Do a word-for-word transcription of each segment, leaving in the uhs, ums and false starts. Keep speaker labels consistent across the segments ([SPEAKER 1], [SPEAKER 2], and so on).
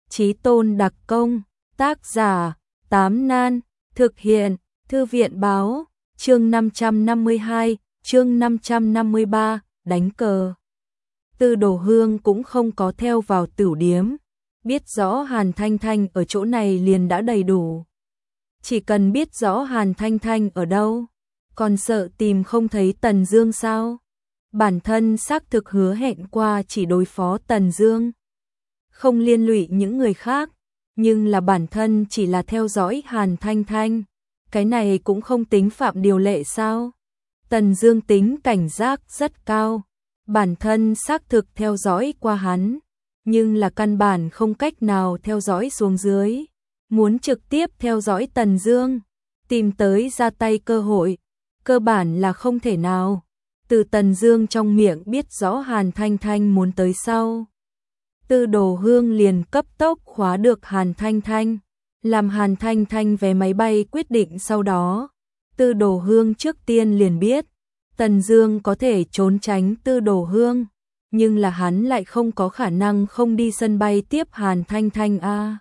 [SPEAKER 1] Chí tôn đặc công, tác giả, Tám Nan, thực hiện, Thư viện báo, chương năm trăm năm mươi hai, chương năm trăm năm mươi ba, đánh cờ. Tư Đồ Hương cũng không có theo vào tửu điếm, biết rõ Hàn Thanh Thanh ở chỗ này liền đã đầy đủ. Chỉ cần biết rõ Hàn Thanh Thanh ở đâu, còn sợ tìm không thấy Tần Dương sao? Bản thân xác thực hứa hẹn qua chỉ đối phó Tần Dương, không liên lụy những người khác, nhưng là bản thân chỉ là theo dõi Hàn Thanh Thanh, cái này cũng không tính phạm điều lệ sao? Tần Dương tính cảnh giác rất cao, bản thân xác thực theo dõi qua hắn, nhưng là căn bản không cách nào theo dõi xuống dưới, muốn trực tiếp theo dõi Tần Dương, tìm tới ra tay cơ hội, cơ bản là không thể nào. Từ Tần Dương trong miệng biết rõ Hàn Thanh Thanh muốn tới sau, Tư Đồ Hương liền cấp tốc khóa được Hàn Thanh Thanh, làm Hàn Thanh Thanh vé máy bay quyết định sau đó. Tư Đồ Hương trước tiên liền biết, Tần Dương có thể trốn tránh Tư Đồ Hương, nhưng là hắn lại không có khả năng không đi sân bay tiếp Hàn Thanh Thanh a. À.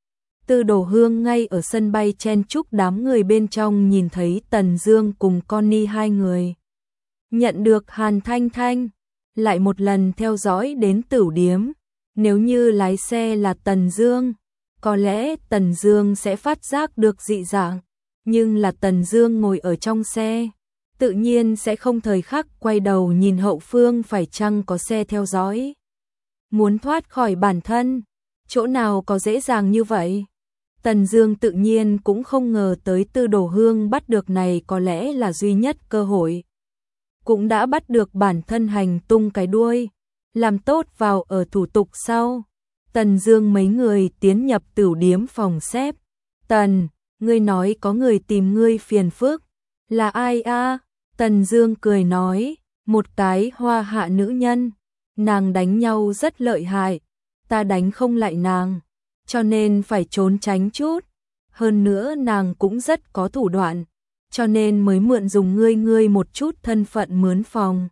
[SPEAKER 1] Tư Đồ Hương ngay ở sân bay chen chúc đám người bên trong nhìn thấy Tần Dương cùng Connie hai người. Nhận được Hàn Thanh Thanh, lại một lần theo dõi đến tửu điếm. Nếu như lái xe là Tần Dương, có lẽ Tần Dương sẽ phát giác được dị dạng, nhưng là Tần Dương ngồi ở trong xe, tự nhiên sẽ không thời khắc quay đầu nhìn hậu phương phải chăng có xe theo dõi. Muốn thoát khỏi bản thân, chỗ nào có dễ dàng như vậy? Tần Dương tự nhiên cũng không ngờ tới Tư Đồ Hương bắt được này có lẽ là duy nhất cơ hội. Cũng đã bắt được bản thân hành tung cái đuôi, làm tốt vào ở thủ tục sau. Tần Dương mấy người tiến nhập tửu điếm phòng xếp. Tần, ngươi nói có người tìm ngươi phiền phức. Là ai a? Tần Dương cười nói, một cái hoa hạ nữ nhân. Nàng đánh nhau rất lợi hại, ta đánh không lại nàng, cho nên phải trốn tránh chút. Hơn nữa nàng cũng rất có thủ đoạn, cho nên mới mượn dùng ngươi ngươi một chút thân phận mướn phòng,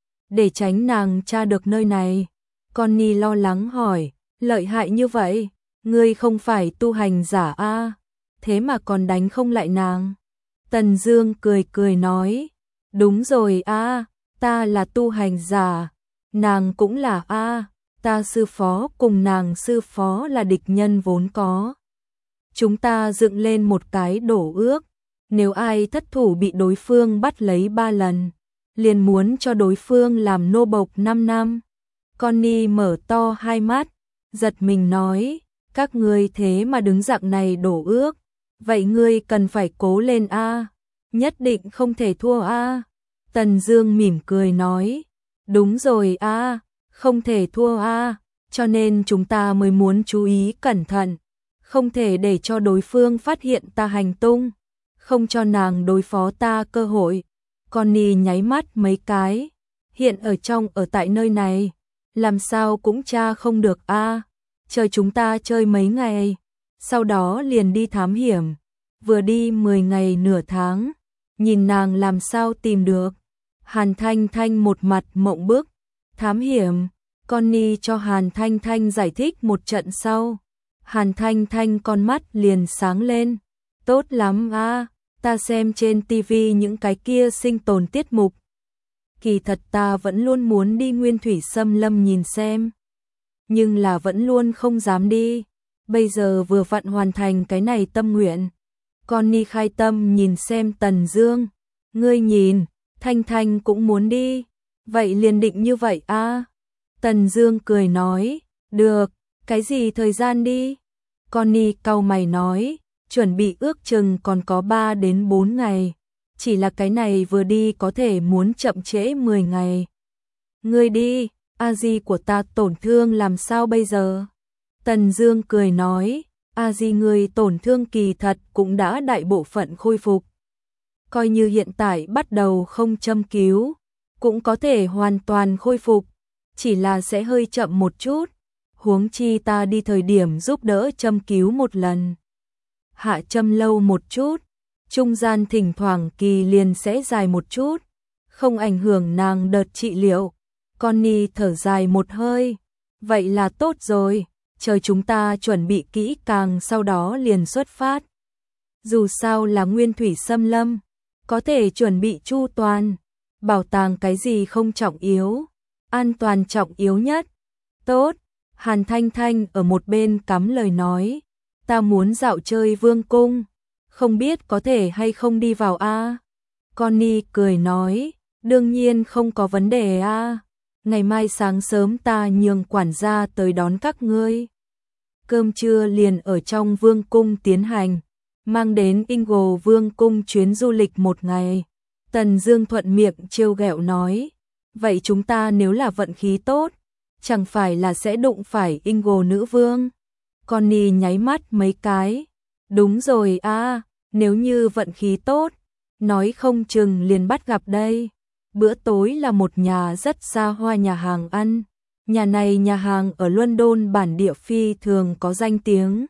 [SPEAKER 1] để tránh nàng tra được nơi này. Connie lo lắng hỏi, lợi hại như vậy, ngươi không phải tu hành giả a, à, thế mà còn đánh không lại nàng? Tần Dương cười cười nói, đúng rồi a, à, ta là tu hành giả, nàng cũng là a, à, ta sư phó cùng nàng sư phó là địch nhân vốn có. Chúng ta dựng lên một cái đổ ước, nếu ai thất thủ bị đối phương bắt lấy ba lần, liền muốn cho đối phương làm nô bộc năm năm. Connie mở to hai mắt, giật mình nói, các ngươi thế mà đứng dạng này đổ ước, vậy ngươi cần phải cố lên a, nhất định không thể thua a. Tần Dương mỉm cười nói, đúng rồi a, không thể thua a, cho nên chúng ta mới muốn chú ý cẩn thận, không thể để cho đối phương phát hiện ta hành tung, không cho nàng đối phó ta cơ hội. Connie nháy mắt mấy cái, hiện ở trong ở tại nơi này, làm sao cũng tra không được a, à, chờ chúng ta chơi mấy ngày, sau đó liền đi thám hiểm, vừa đi mười ngày nửa tháng, nhìn nàng làm sao tìm được. Hàn Thanh Thanh một mặt mộng bức, thám hiểm, Connie cho Hàn Thanh Thanh giải thích một trận sau, Hàn Thanh Thanh con mắt liền sáng lên, tốt lắm a, à, ta xem trên tivi những cái kia sinh tồn tiết mục. Kỳ thật ta vẫn luôn muốn đi Nguyên Thủy Xâm Lâm nhìn xem, nhưng là vẫn luôn không dám đi. Bây giờ vừa vặn hoàn thành cái này tâm nguyện. Connie khai tâm nhìn xem Tần Dương, ngươi nhìn, Thanh Thanh cũng muốn đi, vậy liền định như vậy a. À? Tần Dương cười nói, được, cái gì thời gian đi? Connie cau mày nói, chuẩn bị ước chừng còn có ba đến bốn ngày, chỉ là cái này vừa đi có thể muốn chậm trễ mười ngày. Ngươi đi, a di của ta tổn thương làm sao bây giờ? Tần Dương cười nói, a di ngươi tổn thương kỳ thật cũng đã đại bộ phận khôi phục. Coi như hiện tại bắt đầu không châm cứu, cũng có thể hoàn toàn khôi phục, chỉ là sẽ hơi chậm một chút. Huống chi ta đi thời điểm giúp đỡ châm cứu một lần, hạ châm lâu một chút, trung gian thỉnh thoảng kỳ liền sẽ dài một chút, không ảnh hưởng nàng đợt trị liệu. Connie thở dài một hơi, vậy là tốt rồi, chờ chúng ta chuẩn bị kỹ càng sau đó liền xuất phát. Dù sao là nguyên thủy xâm lâm, có thể chuẩn bị chu toàn, bảo tàng cái gì không trọng yếu, an toàn trọng yếu nhất. Tốt, Hàn Thanh Thanh ở một bên cắm lời nói, ta muốn dạo chơi vương cung, không biết có thể hay không đi vào a? Connie cười nói, đương nhiên không có vấn đề a, ngày mai sáng sớm ta nhường quản gia tới đón các ngươi. Cơm trưa liền ở trong vương cung tiến hành, mang đến Ingo vương cung chuyến du lịch một ngày. Tần Dương thuận miệng trêu ghẹo nói, vậy chúng ta nếu là vận khí tốt, chẳng phải là sẽ đụng phải Ingo nữ vương. Connie nháy mắt mấy cái, đúng rồi a, nếu như vận khí tốt, nói không chừng liền bắt gặp đây. Bữa tối là một nhà rất xa hoa nhà hàng ăn. Nhà này nhà hàng ở London bản địa phi thường có danh tiếng.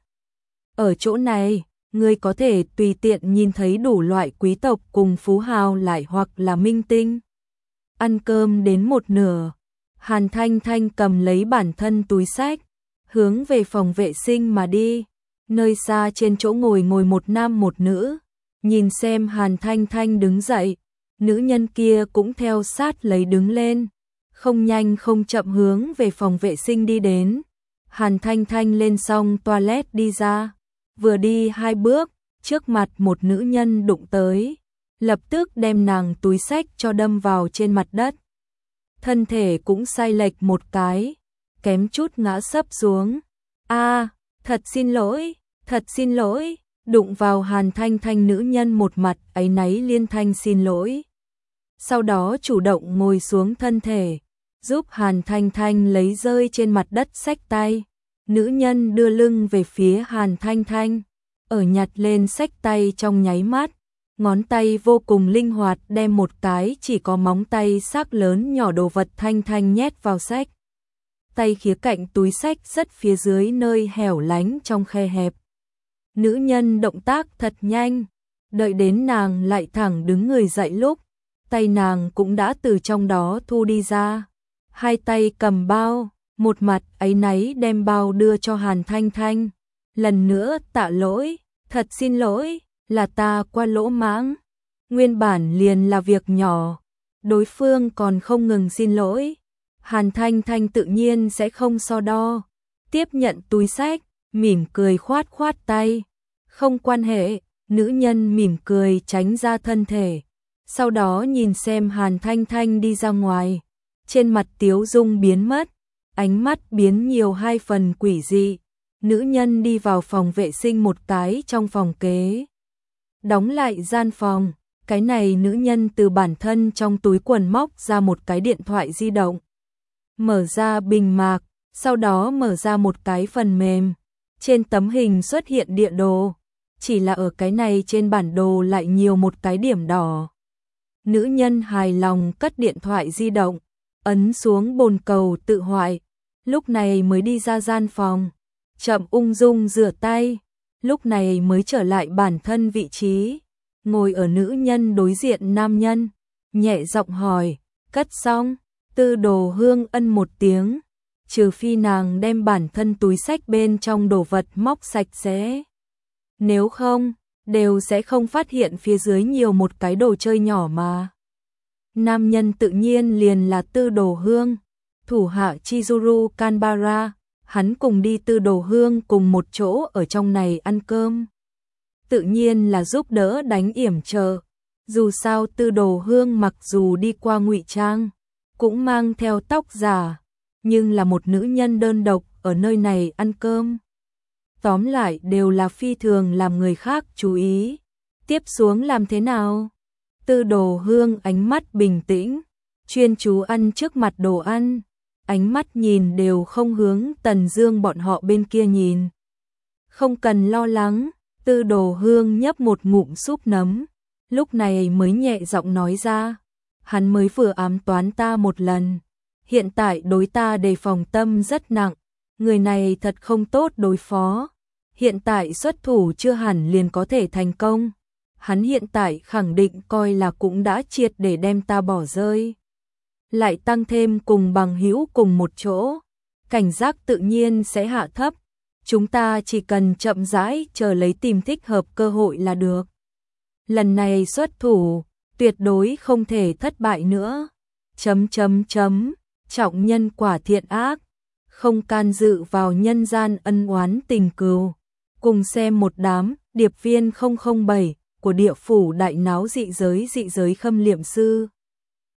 [SPEAKER 1] Ở chỗ này, ngươi có thể tùy tiện nhìn thấy đủ loại quý tộc cùng phú hào lại hoặc là minh tinh. Ăn cơm đến một nửa, Hàn Thanh Thanh cầm lấy bản thân túi xách, hướng về phòng vệ sinh mà đi. Nơi xa trên chỗ ngồi ngồi một nam một nữ, nhìn xem Hàn Thanh Thanh đứng dậy, nữ nhân kia cũng theo sát lấy đứng lên, không nhanh không chậm hướng về phòng vệ sinh đi đến. Hàn Thanh Thanh lên xong toilet đi ra, vừa đi hai bước, trước mặt một nữ nhân đụng tới, lập tức đem nàng túi xách cho đâm vào trên mặt đất. Thân thể cũng sai lệch một cái, kém chút ngã sấp xuống. A, thật xin lỗi, thật xin lỗi, đụng vào Hàn Thanh Thanh nữ nhân một mặt áy náy liên thanh xin lỗi. Sau đó chủ động ngồi xuống thân thể, giúp Hàn Thanh Thanh lấy rơi trên mặt đất xách tay. Nữ nhân đưa lưng về phía Hàn Thanh Thanh, ở nhặt lên xách tay trong nháy mắt, ngón tay vô cùng linh hoạt đem một cái chỉ có móng tay sắc lớn nhỏ đồ vật Thanh Thanh nhét vào xách. Tay khía cạnh túi xách rất phía dưới nơi hẻo lánh trong khe hẹp. Nữ nhân động tác thật nhanh, đợi đến nàng lại thẳng đứng người dậy lúc, tay nàng cũng đã từ trong đó thu đi ra. Hai tay cầm bao, một mặt áy náy đem bao đưa cho Hàn Thanh Thanh. Lần nữa tạ lỗi, thật xin lỗi, là ta qua lỗ mãng. Nguyên bản liền là việc nhỏ, đối phương còn không ngừng xin lỗi. Hàn Thanh Thanh tự nhiên sẽ không so đo, tiếp nhận túi xách, mỉm cười khoát khoát tay. Không quan hệ, nữ nhân mỉm cười tránh ra thân thể. Sau đó nhìn xem Hàn Thanh Thanh đi ra ngoài, trên mặt tiếu dung biến mất, ánh mắt biến nhiều hai phần quỷ dị. Nữ nhân đi vào phòng vệ sinh một cái trong phòng kế, đóng lại gian phòng. Cái này nữ nhân từ bản thân trong túi quần móc ra một cái điện thoại di động, mở ra bình mạc, sau đó mở ra một cái phần mềm. Trên tấm hình xuất hiện địa đồ, chỉ là ở cái này trên bản đồ lại nhiều một cái điểm đỏ. Nữ nhân hài lòng cất điện thoại di động, ấn xuống bồn cầu tự hoại, lúc này mới đi ra gian phòng, chậm ung dung rửa tay, lúc này mới trở lại bản thân vị trí, ngồi ở nữ nhân đối diện nam nhân, nhẹ giọng hỏi, cất xong? Tư Đồ Hương ân một tiếng, trừ phi nàng đem bản thân túi xách bên trong đồ vật móc sạch sẽ. Nếu không, đều sẽ không phát hiện phía dưới nhiều một cái đồ chơi nhỏ mà. Nam nhân tự nhiên liền là Tư Đồ Hương, thủ hạ Chizuru Kanbara, hắn cùng đi Tư Đồ Hương cùng một chỗ ở trong này ăn cơm. Tự nhiên là giúp đỡ đánh yểm trợ, dù sao Tư Đồ Hương mặc dù đi qua ngụy trang, cũng mang theo tóc giả, nhưng là một nữ nhân đơn độc ở nơi này ăn cơm. Tóm lại đều là phi thường làm người khác chú ý. Tiếp xuống làm thế nào? Tư Đồ Hương ánh mắt bình tĩnh, chuyên chú ăn trước mặt đồ ăn, ánh mắt nhìn đều không hướng Tần Dương bọn họ bên kia nhìn. Không cần lo lắng, Tư Đồ Hương nhấp một ngụm súp nấm, lúc này mới nhẹ giọng nói ra, hắn mới vừa ám toán ta một lần, hiện tại đối ta đề phòng tâm rất nặng, người này thật không tốt đối phó, hiện tại xuất thủ chưa hẳn liền có thể thành công, hắn hiện tại khẳng định coi là cũng đã triệt để đem ta bỏ rơi. Lại tăng thêm cùng bằng hữu cùng một chỗ, cảnh giác tự nhiên sẽ hạ thấp, chúng ta chỉ cần chậm rãi chờ lấy tìm thích hợp cơ hội là được. Lần này xuất thủ, tuyệt đối không thể thất bại nữa. Chấm chấm chấm, trọng nhân quả thiện ác, không can dự vào nhân gian ân oán tình cừu. Cùng xem một đám điệp viên không không bảy của địa phủ đại náo dị giới dị giới Khâm Liệm Sư.